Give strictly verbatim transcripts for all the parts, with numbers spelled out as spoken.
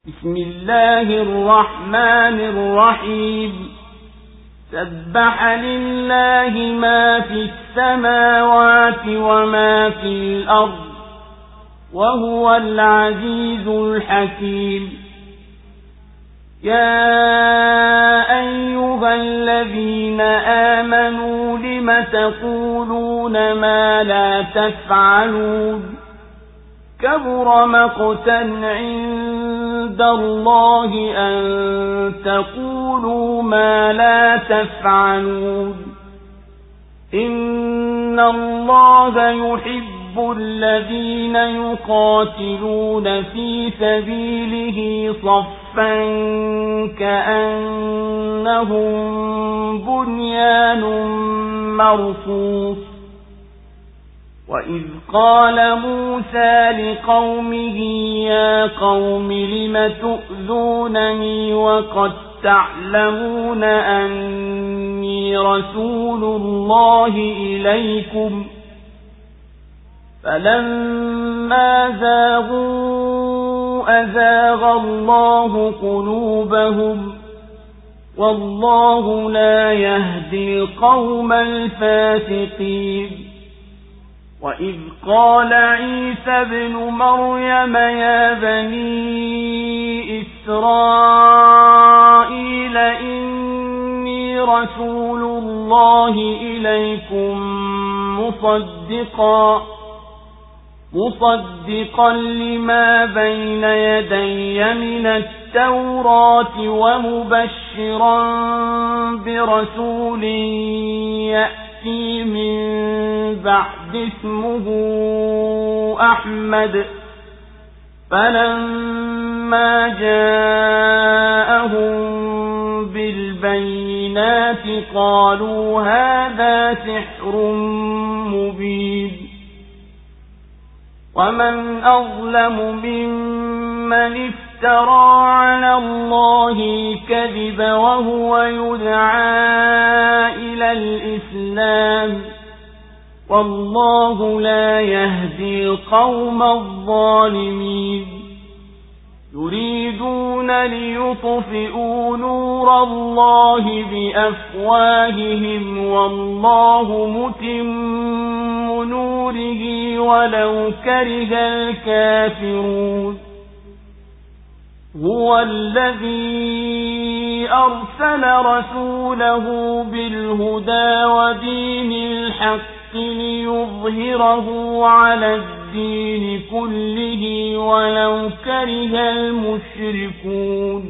بسم الله الرحمن الرحيم سبح لله ما في السماوات وما في الأرض وهو العزيز الحكيم يا أيها الذين آمنوا لم تقولون ما لا تفعلون كبر مقتا عند الله أن تقولوا ما لا تفعلون إن الله يحب الذين يقاتلون في سبيله صفا كأنهم بنيان مرصوص وإذ قال موسى لقومه يا قوم لم تؤذونني وقد تعلمون أني رسول الله إليكم فلما زاغوا أزاغ الله قلوبهم والله لا يهدي القوم الفاسقين وإذ قال عيسى ابن مريم يا بني إسرائيل إني رسول الله إليكم مصدقا مصدقا لما بين يدي من التوراة ومبشرا برسول يأتي من بعد اسمه أحمد فلما جاءهم بالبينات قالوا هذا سحر مبين ومن أظلم ممن افترى على الله الكذب وهو يدعى إلى الإسلام والله لا يهدي القوم الظالمين يريدون ليطفئوا نور الله بأفواههم والله متم نوره ولو كره الكافرون هو الذي أرسل رسوله بالهدى ودين الحق ليظهره على الدين كله ولو كره المشركون.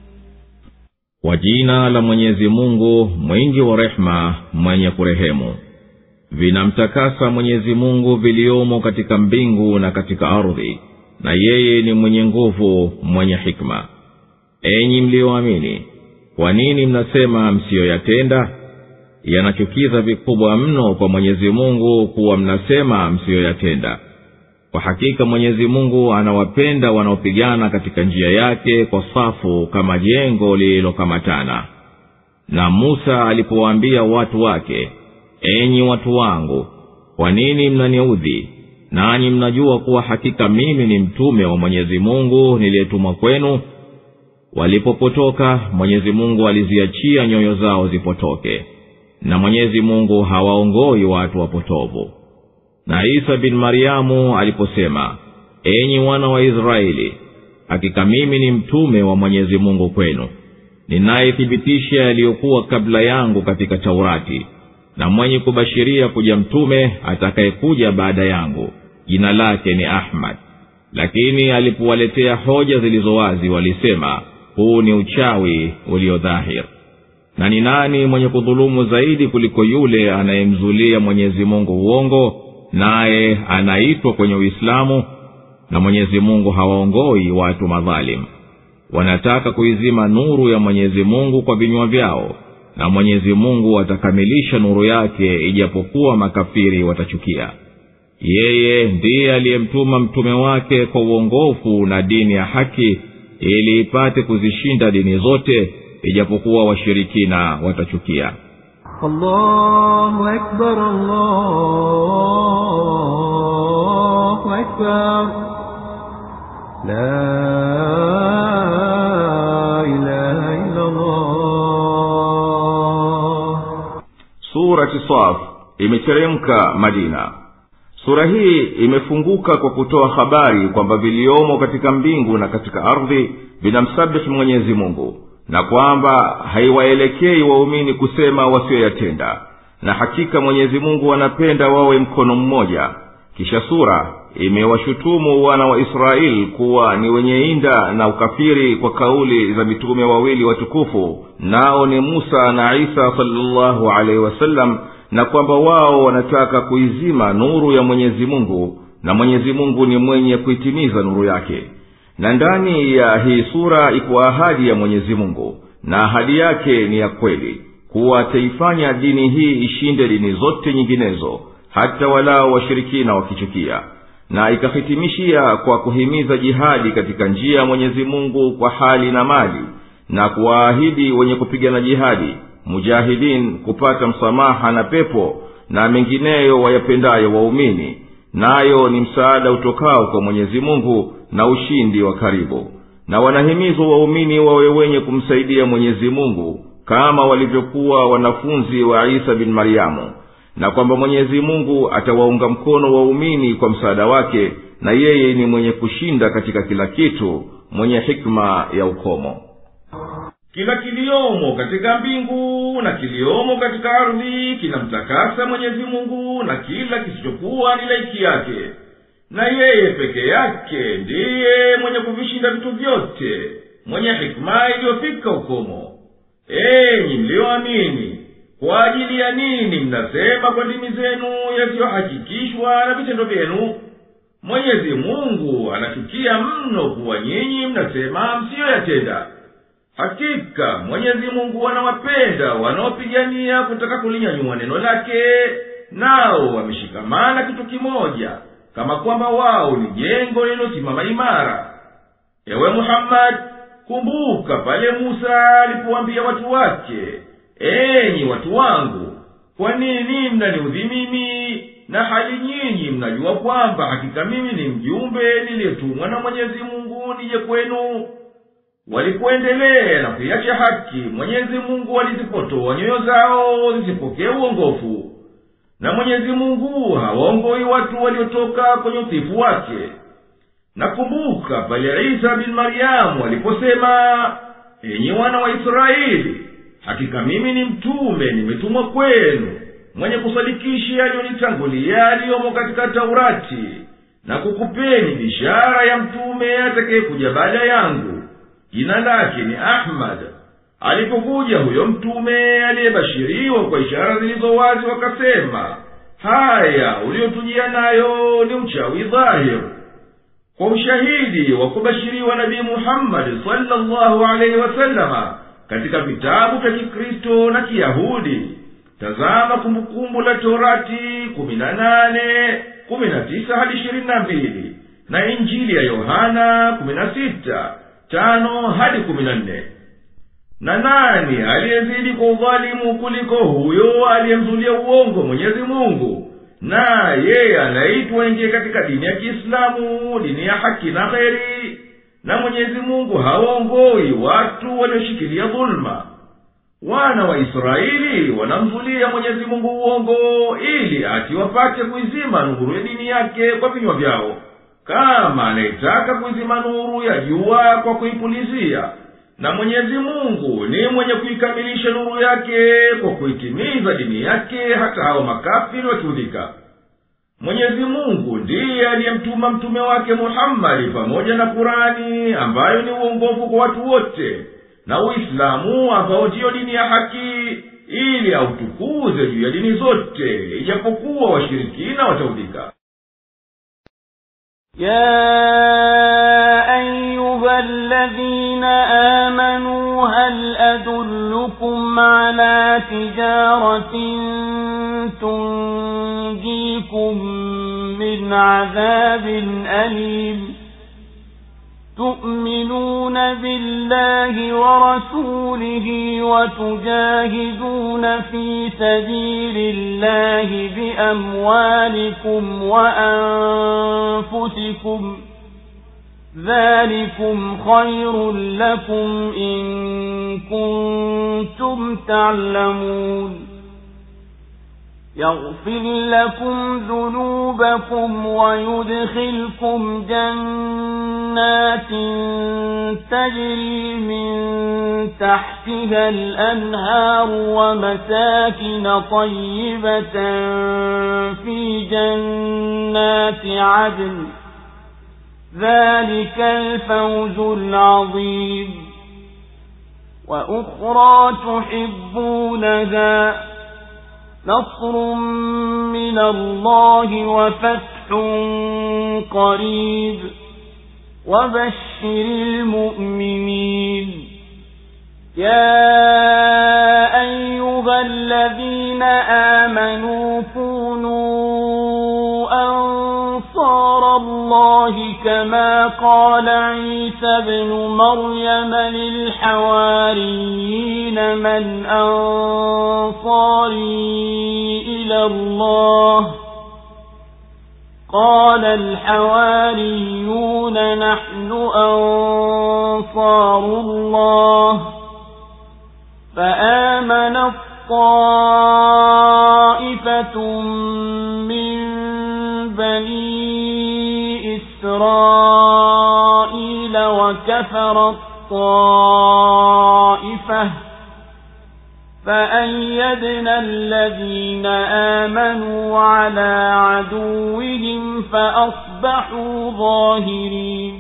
Kwa jina la Mwenyezi Mungu mwingi wa rehema mwenye kurehemu. Vinamtakasa Mwenyezi Mungu viliomo katika mbingu na katika ardhi, na yeye ni mwenye nguvu mwenye hikma. Enyi mlioamini, kwa nini mnasema msiyoyatenda? Yanachukiza vikubwa mno kwa Mwenyezi Mungu kuwa mnasema msiyoyatenda. Kwa hakika Mwenyezi Mungu anawapenda wanaopigana katika njia yake kwa safu kama jengo lililokamatana. Na Musa alipowaambia watu wake, enyi watu wangu, kwa nini mnaniudhi? Nanyi mnajua kuwa hakika mimi ni mtume wa Mwenyezi Mungu niliyetumwa kwenu. Walipopotoka, Mwenyezi Mungu aliziachia nyoyo zao zipotoke, na Mwenyezi Mungu hawaongoi watu wapotovu. Na Isa bin Mariamu aliposema, enyi wana wa Israeli, hakika mimi ni mtume wa Mwenyezi Mungu kwenu, ninayethibitisha yaliyokuwa kabla yangu katika Taurati, na mwenye kubashiria kuja mtume atakayekuja baada yangu, jina lake ni Ahmad. Lakini alipowaletea hoja zilizowazi walisema, huu ni uchawi uliodhahir. Na ni nani mwenye kudhulumu zaidi kuliko yule anayemzulia Mwenyezi Mungu uongo, naye anaitwa kwenye Uislamu? Na Mwenyezi Mungu hawaongoi watu madhalim. Wanataka kuizima nuru ya Mwenyezi Mungu kwa vinywa vyao, na Mwenyezi Mungu atakamilisha nuru yake ijapokuwa makafiri watachukia. Yeye ndiye aliyemtuma mtume wake kwa uongofu na dini ya haki, ili ipate kuzishinda dini zote ijapokuwa washirikina watachukia. Allahu Akbar, Allahu Akbar, la surati Saf imeteremka Madina. Sura hii imefunguka kwa kutoa habari kwamba viliomo katika mbingu na katika ardhi vinamsabihi Mwenyezi Mungu, na kwamba haiwaelekei waumini kusema wasioyatenda, na hakika Mwenyezi Mungu anapenda wawe mkono mmoja. Kisha sura imewashutumu wana wa Israeli kuwa ni wenye inda na ukafiri kwa kauli za mitume wawili watukufu, nao ni Musa na Isa sallallahu alaihi wasallam, na kwamba wao wanataka kuizima nuru ya Mwenyezi Mungu, na Mwenyezi Mungu ni mwenye kuitimiza nuru yake. Na ndani ya hii sura iko ahadi ya Mwenyezi Mungu, na ahadi yake ni ya kweli, kuwa ataifanya dini hii ishinde dini zote nyinginezo, hata walao washirikina wakichukia. Na ikahitimishia kwa kuhimiza jihadi katika njia ya Mwenyezi Mungu kwa hali na mali, na kuwaahidi wenye kupigana jihadi mujahidin kupata msamaha na pepo na mengineyo wayapendayo waumini, nayo ni msaada utokao kwa Mwenyezi Mungu na ushindi wa karibu. Na wanahimizwa waumini wawe wenye kumsaidia Mwenyezi Mungu kama walivyokuwa wanafunzi wa Isa bin Maryamu, na kwamba Mwenyezi Mungu atawaunga mkono waumini kwa msaada wake, na yeye ni mwenye kushinda katika kila kitu, mwenye hikma ya ukomo. Kila kiliomo katika mbingu na kiliomo katika ardhi kinamtakasa Mwenyezi Mungu, na kila kisichokuwa ni laiki yake. Na yeye peke yake ndiye mwenye kuvishinda vitu vyote, mwenye hikma iliyofika ukomo. Enyi mlioamini, kwa ajili ya nini mnasema kwa ndimi zenu yasiyohakikishwa na vitendo vyenu? Mwenyezi Mungu anachukia mno kuwa nyinyi mnasema msiyoyatenda. Hakika Mwenyezi Mungu anawapenda wanaopigania kutaka kulinyanyua neno lake, nao wameshikamana kitu kimoja, kama kwamba wao ni jengo lililosimama imara. Ewe Muhammad, kumbuka pale Musa alipowaambia watu wake, enyi watu wangu, kwa nini mnaniudhi mimi, na hali nyinyi mnajua kwamba hakika mimi ni mjumbe niliyetumwa na Mwenyezi Mungu nije kwenu? Walipoendelea na kuiacha haki, Mwenyezi Mungu alizipotoa nyoyo zao zisipokee uongofu. Na Mwenyezi Mungu hawaongoi watu waliotoka kwenye utifu wake. Nakumbuka pale Isa bin Maryamu aliposema, enyi wana wa Israeli, hakika mimi ni mtume nimetumwa kwenu, mwenye kusadikisha yaliyonitangulia yaliyomo katika Taurati, na kukupeni bishara ya mtume atakayekuja baada yangu. Jina lake ni Ahmad. Alipokuja huyo mtume aliyebashiriwa kwa ishara zilizo wazi, wakasema, haya uliotujia nayo ni uchawi dhahir. Kwa ushahidi wa kubashiriwa Nabii Muhammad sallallahu alaihi wasallama katika vitabu vya Kikristo na Kiyahudi, tazama kumbukumbu la Torati kumi na nane kumi na tisa hadi ishirini na mbili, na Injili ya Yohana kumi na sita tano hadi kumi na nne. Na nani aliyezidi kwa udhalimu kuliko huyo aliyemzulia uongo Mwenyezi Mungu? Na yeye anaitwa ingie katika dini ya Kiislamu, dini ya haki na kheri. Na Mwenyezi Mungu hawaongoi watu walioshikilia dhulma. Wana wa Israeli wanamzulia Mwenyezi Mungu uongo ili ati wapate kuizima nuru ya dini yake kwa vinywa vyao, kama anayetaka kuizima nuru ya jua kwa kuipulizia. Na Mwenyezi Mungu ni mwenye kuikamilisha nuru yake kwa kuitimiza dini yake, hata hao makafiri wakiudhika. Mwenyezi Mungu ndiye aliyemtuma mtume wake Muhammad pamoja na Qur'ani, ambayo ni uongofu kwa watu wote, na Uislamu ambao ndiyo dini ya haki, ili autukuze juu ya dini zote, ijapokuwa washirikina wataudhika. يا أيها الذين آمنوا هل أدلكم على تجارة تنجيكم من عذاب أليم تؤمنون بالله ورسوله وتجاهدون في سبيل الله بأموالكم وأنفسكم ذلكم خير لكم إن كنتم تعلمون يغفر لكم ذنوبكم ويدخلكم جنات تجري من تحتها الأنهار ومساكن طيبة في جنات عدن ذلك الفوز العظيم وأخرى تحبونها نصر من الله وفتح قريب وبشر المؤمنين يا أيها الذين آمنوا كونوا أنصار الله كما قال عيسى بن مريم للحواريين من أنصاري إلى الله قال الحواريون نحن أنصار الله فآمن طائفة من بني إسرائيل وكفر الطائفة فأيدنا الذين آمنوا على عدوهم فأصبحوا ظاهرين.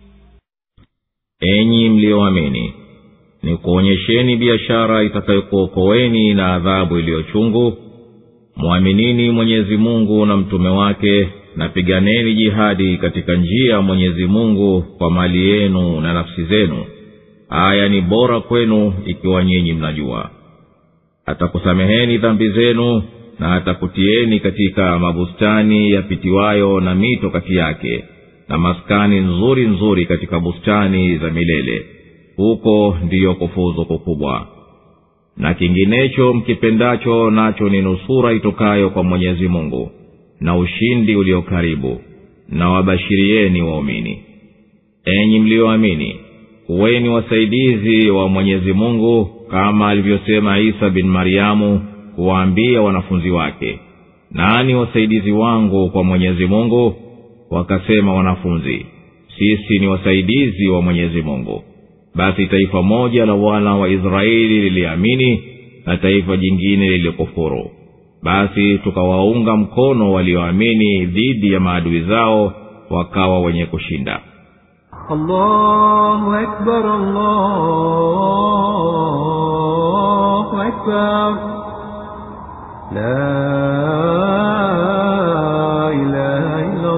Enyi mlioamini, ni kuonyesheni biashara itakayokuokoeni na adhabu iliyochungu. Muaminini Mwenyezi Mungu na mtume wake, na piganeni jihadi katika njia ya Mwenyezi Mungu kwa mali yenu na nafsi zenu. Haya ni bora kwenu ikiwa nyinyi mnajua. Atakusameheni dhambi zenu na atakutieni katika mabustani yapitiwayo na mito kati yake, na maskani nzuri nzuri katika bustani za milele. Huko ndiyo kufuzu kukubwa. Na kinginecho mkipendacho nacho ni nusura itokayo kwa Mwenyezi Mungu na ushindi ulio karibu, na wabashirieni waumini. Enyi mlioamini, kuweni wasaidizi wa Mwenyezi Mungu kama alivyosema Isa bin Maryamu kuwaambia wanafunzi wake, nani wasaidizi wangu kwa Mwenyezi Mungu? Wakasema wanafunzi, sisi ni wasaidizi wa Mwenyezi Mungu. Basi taifa moja la wana wa Israeli liliamini na taifa jingine lilikufuru. Basi tukawaunga mkono walioamini dhidi ya maadui zao, wakawa wenye kushinda. Allahu Akbar, Allahu Akbar, la ilaha illa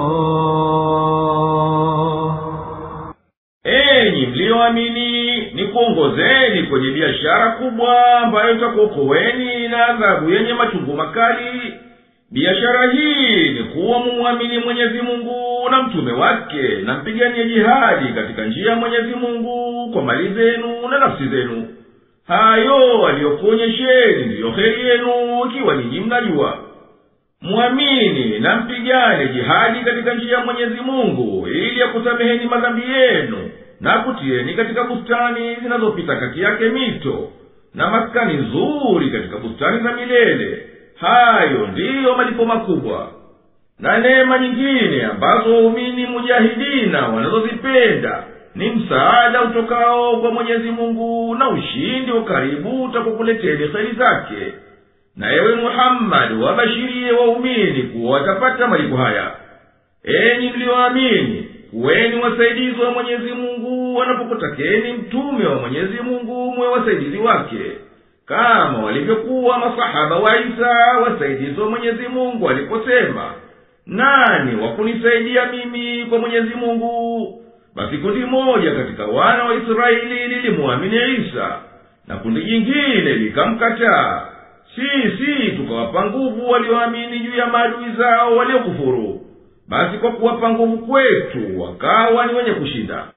Allah. Enyi mlioamini, ni kuongozeni kwenye biashara kubwa ambayo itakuokoeni na adhabu yenye machungu makali. Biashara hii ni kuwa mumwamini Mwenyezi Mungu na mtume wake, na mpiganie jihadi katika njia ya Mwenyezi Mungu kwa mali zenu na nafsi zenu. Hayo aliyokuonyesheni ndiyo heri yenu ikiwa ninyi mnajua. Muamini na mpigane jihadi katika njia ya Mwenyezi Mungu ili akusameheni madhambi yenu na kutieni katika bustani zinazopita kati yake mito, na maskani nzuri katika bustani za milele. Hayo ndiyo malipo makubwa. Na neema nyingine ambazo waumini mujahidina wanazozipenda ni msaada utokao kwa Mwenyezi Mungu na ushindi wa karibu utakokuleteni kheri zake. Na ewe Muhammad, wabashirie waumini kuwa watapata malipo haya. Enyi mlioamini, kuweni wasaidizi wa Mwenyezi Mungu wanapokutakeni mtume wa Mwenyezi Mungu mwe wasaidizi wake, kama walivyokuwa masahaba wa Isa wasaidizi wa Mwenyezi Mungu waliposema, nani wakunisaidia mimi kwa Mwenyezi Mungu? Basi kundi moja katika wana wa Israeli lilimuamini Isa, na kundi jingine likamkataa. Sisi tukawapa nguvu walioamini juu ya maadui zao waliokufuru. Basi kwa kuwapa nguvu kwetu wakawa ni wenye kushinda.